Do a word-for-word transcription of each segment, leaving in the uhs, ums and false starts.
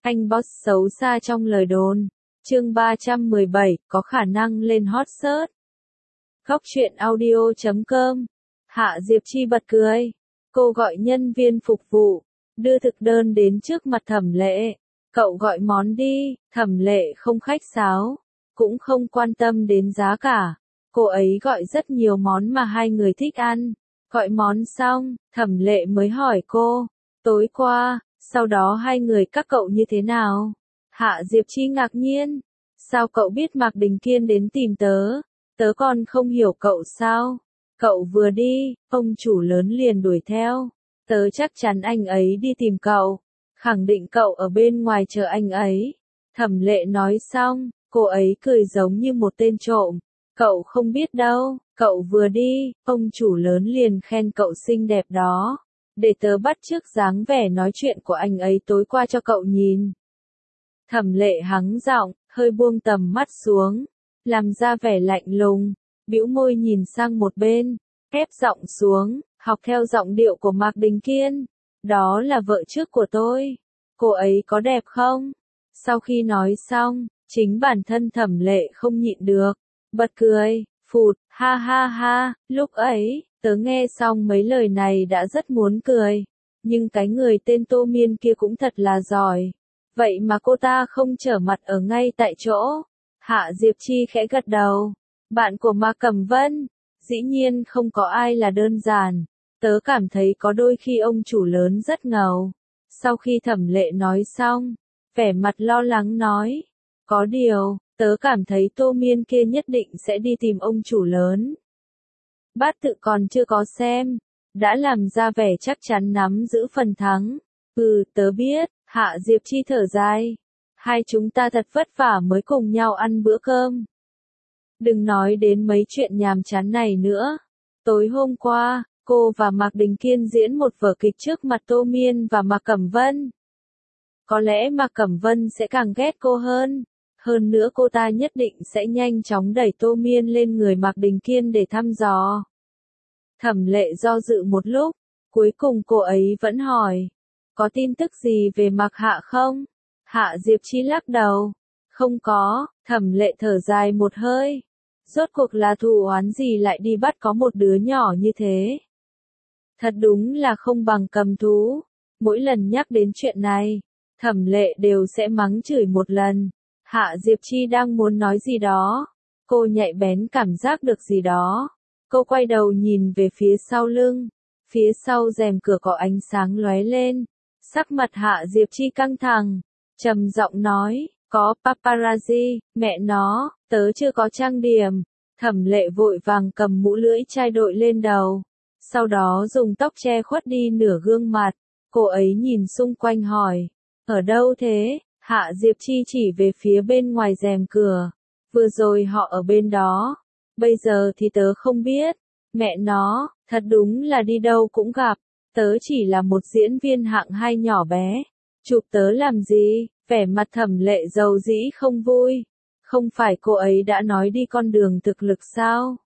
Anh boss xấu xa trong lời đồn. Chương ba trăm mười bảy, có khả năng lên hot search. Góc truyện audio chấm com. Hạ Diệp Chi bật cười. Cô gọi nhân viên phục vụ, đưa thực đơn đến trước mặt Thẩm Lệ. Cậu gọi món đi. Thẩm Lệ không khách sáo, cũng không quan tâm đến giá cả. Cô ấy gọi rất nhiều món mà hai người thích ăn. Gọi món xong, Thẩm Lệ mới hỏi cô, tối qua, sau đó hai người các cậu như thế nào? Hạ Diệp Chi ngạc nhiên. Sao cậu biết Mạc Đình Kiên đến tìm tớ? Tớ còn không hiểu cậu sao? Cậu vừa đi, ông chủ lớn liền đuổi theo. Tớ chắc chắn anh ấy đi tìm cậu. Khẳng định cậu ở bên ngoài chờ anh ấy. Thẩm Lệ nói xong, cô ấy cười giống như một tên trộm. Cậu không biết đâu, cậu vừa đi, ông chủ lớn liền khen cậu xinh đẹp đó. Để tớ bắt chước dáng vẻ nói chuyện của anh ấy tối qua cho cậu nhìn. Thẩm Lệ hắng giọng, hơi buông tầm mắt xuống, làm ra vẻ lạnh lùng, bĩu môi nhìn sang một bên, ép giọng xuống, học theo giọng điệu của Mạc Đình Kiên. Đó là vợ trước của tôi. Cô ấy có đẹp không? Sau khi nói xong, chính bản thân Thẩm Lệ không nhịn được, bật cười, phụt, ha ha ha, lúc ấy, tớ nghe xong mấy lời này đã rất muốn cười, nhưng cái người tên Tô Miên kia cũng thật là giỏi. Vậy mà cô ta không trở mặt ở ngay tại chỗ. Hạ Diệp Chi khẽ gật đầu. Bạn của Mạc Cẩm Vân, dĩ nhiên không có ai là đơn giản. Tớ cảm thấy có đôi khi ông chủ lớn rất ngầu. Sau khi Thẩm Lệ nói xong, vẻ mặt lo lắng nói, có điều, tớ cảm thấy Tô Miên kia nhất định sẽ đi tìm ông chủ lớn. Bát tự còn chưa có xem, đã làm ra vẻ chắc chắn nắm giữ phần thắng. Ừ, tớ biết. Hạ Diệp Chi thở dài. Hai chúng ta thật vất vả mới cùng nhau ăn bữa cơm. Đừng nói đến mấy chuyện nhàm chán này nữa. Tối hôm qua, cô và Mạc Đình Kiên diễn một vở kịch trước mặt Tô Miên và Mạc Cẩm Vân. Có lẽ Mạc Cẩm Vân sẽ càng ghét cô hơn. Hơn nữa cô ta nhất định sẽ nhanh chóng đẩy Tô Miên lên người Mạc Đình Kiên để thăm dò. Thẩm Lệ do dự một lúc, cuối cùng cô ấy vẫn hỏi. Có tin tức gì về Mạc Hạ không? Hạ Diệp Chi lắc đầu. Không có. Thẩm Lệ thở dài một hơi. Rốt cuộc là thù oán gì lại đi bắt có một đứa nhỏ như thế? Thật đúng là không bằng cầm thú. Mỗi lần nhắc đến chuyện này, Thẩm Lệ đều sẽ mắng chửi một lần. Hạ Diệp Chi đang muốn nói gì đó. Cô nhạy bén cảm giác được gì đó. Cô quay đầu nhìn về phía sau lưng. Phía sau rèm cửa có ánh sáng lóe lên. Sắc mặt Hạ Diệp Chi căng thẳng, trầm giọng nói, có paparazzi, mẹ nó, tớ chưa có trang điểm. Thẩm Lệ vội vàng cầm mũ lưỡi chai đội lên đầu, sau đó dùng tóc che khuất đi nửa gương mặt. Cô ấy nhìn xung quanh hỏi, ở đâu thế? Hạ Diệp Chi chỉ về phía bên ngoài rèm cửa. Vừa rồi họ ở bên đó, bây giờ thì tớ không biết. Mẹ nó, thật đúng là đi đâu cũng gặp. Tớ chỉ là một diễn viên hạng hai nhỏ bé. Chụp tớ làm gì? Vẻ mặt Thẩm Lệ dầu dĩ không vui. Không phải cô ấy đã nói đi con đường thực lực sao?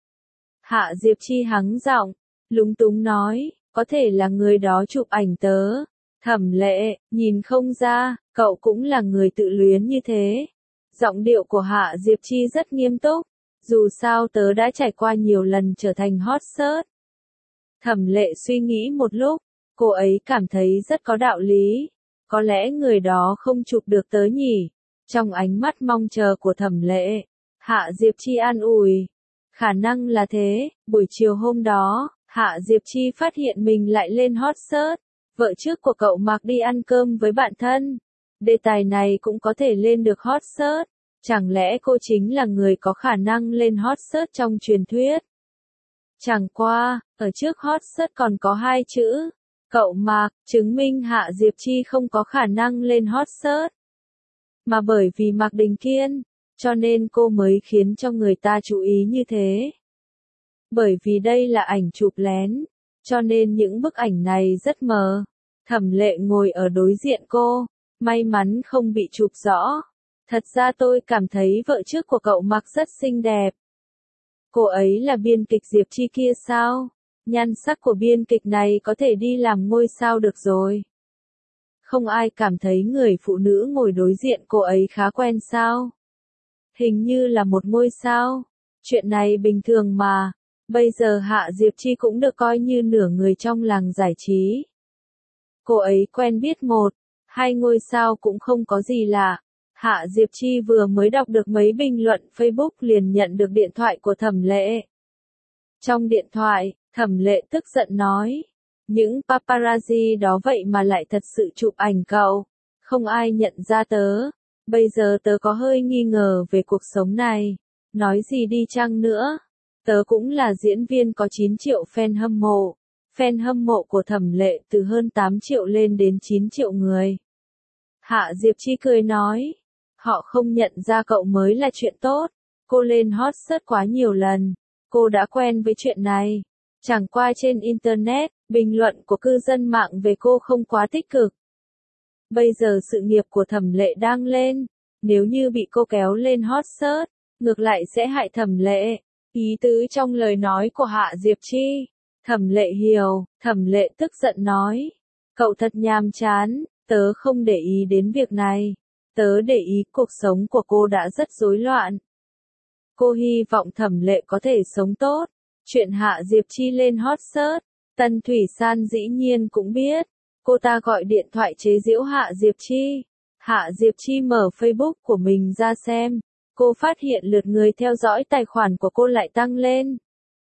Hạ Diệp Chi hắng giọng, lúng túng nói, có thể là người đó chụp ảnh tớ. Thẩm Lệ, nhìn không ra, cậu cũng là người tự luyến như thế. Giọng điệu của Hạ Diệp Chi rất nghiêm túc. Dù sao tớ đã trải qua nhiều lần trở thành hot search. Thẩm Lệ suy nghĩ một lúc, cô ấy cảm thấy rất có đạo lý. Có lẽ người đó không chụp được tớ nhỉ? Trong ánh mắt mong chờ của Thẩm Lệ, Hạ Diệp Chi an ủi. Khả năng là thế. Buổi chiều hôm đó, Hạ Diệp Chi phát hiện mình lại lên hot search. Vợ trước của cậu Mạc đi ăn cơm với bạn thân. Đề tài này cũng có thể lên được hot search. Chẳng lẽ cô chính là người có khả năng lên hot search trong truyền thuyết? Chẳng qua, ở trước hot search còn có hai chữ, cậu Mạc, chứng minh Hạ Diệp Chi không có khả năng lên hot search. Mà bởi vì Mạc Đình Kiên, cho nên cô mới khiến cho người ta chú ý như thế. Bởi vì đây là ảnh chụp lén, cho nên những bức ảnh này rất mờ. Thẩm Lệ ngồi ở đối diện cô, may mắn không bị chụp rõ. Thật ra tôi cảm thấy vợ trước của cậu Mạc rất xinh đẹp. Cô ấy là biên kịch Diệp Chi kia sao? Nhan sắc của biên kịch này có thể đi làm ngôi sao được rồi. Không ai cảm thấy người phụ nữ ngồi đối diện cô ấy khá quen sao? Hình như là một ngôi sao. Chuyện này bình thường mà. Bây giờ Hạ Diệp Chi cũng được coi như nửa người trong làng giải trí. Cô ấy quen biết một, hai ngôi sao cũng không có gì lạ. Hạ Diệp Chi vừa mới đọc được mấy bình luận Facebook liền nhận được điện thoại của Thẩm Lệ. Trong điện thoại, Thẩm Lệ tức giận nói, những paparazzi đó vậy mà lại thật sự chụp ảnh cậu, không ai nhận ra tớ. Bây giờ tớ có hơi nghi ngờ về cuộc sống này, nói gì đi chăng nữa. Tớ cũng là diễn viên có chín triệu fan hâm mộ. Fan hâm mộ của Thẩm Lệ từ hơn tám triệu lên đến chín triệu người. Hạ Diệp Chi cười nói, họ không nhận ra cậu mới là chuyện tốt. Cô lên hot search quá nhiều lần. Cô đã quen với chuyện này. Chẳng qua trên Internet, bình luận của cư dân mạng về cô không quá tích cực. Bây giờ sự nghiệp của Thẩm Lệ đang lên. Nếu như bị cô kéo lên hot search, ngược lại sẽ hại Thẩm Lệ. Ý tứ trong lời nói của Hạ Diệp Chi. Thẩm Lệ hiểu, Thẩm Lệ tức giận nói. Cậu thật nhàm chán, tớ không để ý đến việc này. Tớ để ý cuộc sống của cô đã rất rối loạn. Cô hy vọng Thẩm Lệ có thể sống tốt. Chuyện Hạ Diệp Chi lên hot search, Tân Thủy San dĩ nhiên cũng biết. Cô ta gọi điện thoại chế giễu Hạ Diệp Chi. Hạ Diệp Chi mở Facebook của mình ra xem. Cô phát hiện lượt người theo dõi tài khoản của cô lại tăng lên.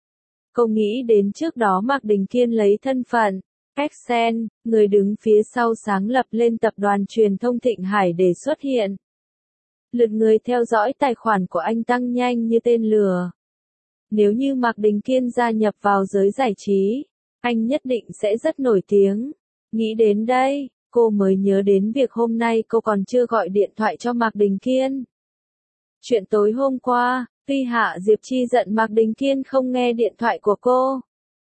Cô nghĩ đến trước đó Mạc Đình Kiên lấy thân phận Accent, người đứng phía sau sáng lập lên tập đoàn truyền thông Thịnh Hải để xuất hiện. Lượt người theo dõi tài khoản của anh tăng nhanh như tên lửa. Nếu như Mạc Đình Kiên gia nhập vào giới giải trí, anh nhất định sẽ rất nổi tiếng. Nghĩ đến đây, cô mới nhớ đến việc hôm nay cô còn chưa gọi điện thoại cho Mạc Đình Kiên. Chuyện tối hôm qua, tuy Hạ Diệp Chi giận Mạc Đình Kiên không nghe điện thoại của cô.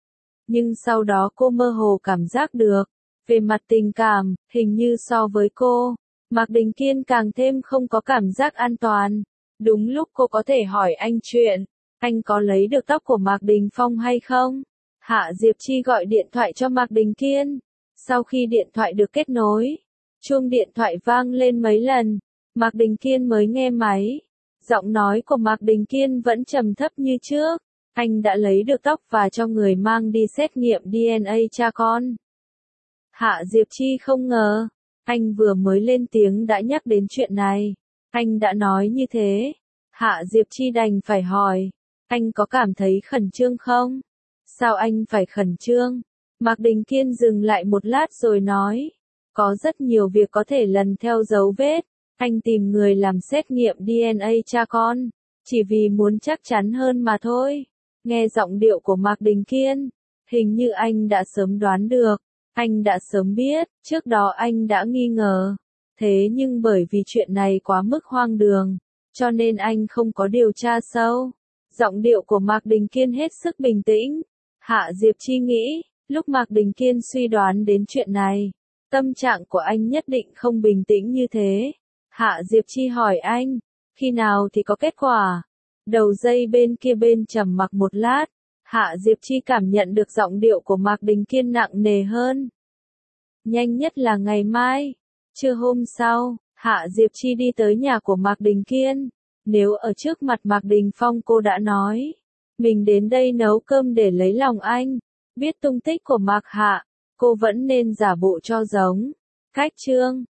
Nhưng sau đó cô mơ hồ cảm giác được, về mặt tình cảm, hình như so với cô, Mạc Đình Kiên càng thêm không có cảm giác an toàn. Đúng lúc cô có thể hỏi anh chuyện, anh có lấy được tóc của Mạc Đình Phong hay không? Hạ Diệp Chi gọi điện thoại cho Mạc Đình Kiên. Sau khi điện thoại được kết nối, chuông điện thoại vang lên mấy lần, Mạc Đình Kiên mới nghe máy. Giọng nói của Mạc Đình Kiên vẫn trầm thấp như trước. Anh đã lấy được tóc và cho người mang đi xét nghiệm đê en a cha con. Hạ Diệp Chi không ngờ, anh vừa mới lên tiếng đã nhắc đến chuyện này. Anh đã nói như thế. Hạ Diệp Chi đành phải hỏi, anh có cảm thấy khẩn trương không? Sao anh phải khẩn trương? Mạc Đình Kiên dừng lại một lát rồi nói, có rất nhiều việc có thể lần theo dấu vết. Anh tìm người làm xét nghiệm đê en a cha con, chỉ vì muốn chắc chắn hơn mà thôi. Nghe giọng điệu của Mạc Đình Kiên, hình như anh đã sớm đoán được, anh đã sớm biết, trước đó anh đã nghi ngờ. Thế nhưng bởi vì chuyện này quá mức hoang đường, cho nên anh không có điều tra sâu. Giọng điệu của Mạc Đình Kiên hết sức bình tĩnh. Hạ Diệp Chi nghĩ, lúc Mạc Đình Kiên suy đoán đến chuyện này, tâm trạng của anh nhất định không bình tĩnh như thế. Hạ Diệp Chi hỏi anh, khi nào thì có kết quả? Đầu dây bên kia bên trầm mặc một lát, Hạ Diệp Chi cảm nhận được giọng điệu của Mạc Đình Kiên nặng nề hơn. Nhanh nhất là ngày mai. Trưa hôm sau, Hạ Diệp Chi đi tới nhà của Mạc Đình Kiên. Nếu ở trước mặt Mạc Đình Phong cô đã nói, mình đến đây nấu cơm để lấy lòng anh. Biết tung tích của Mạc Hạ, cô vẫn nên giả bộ cho giống. Cách chương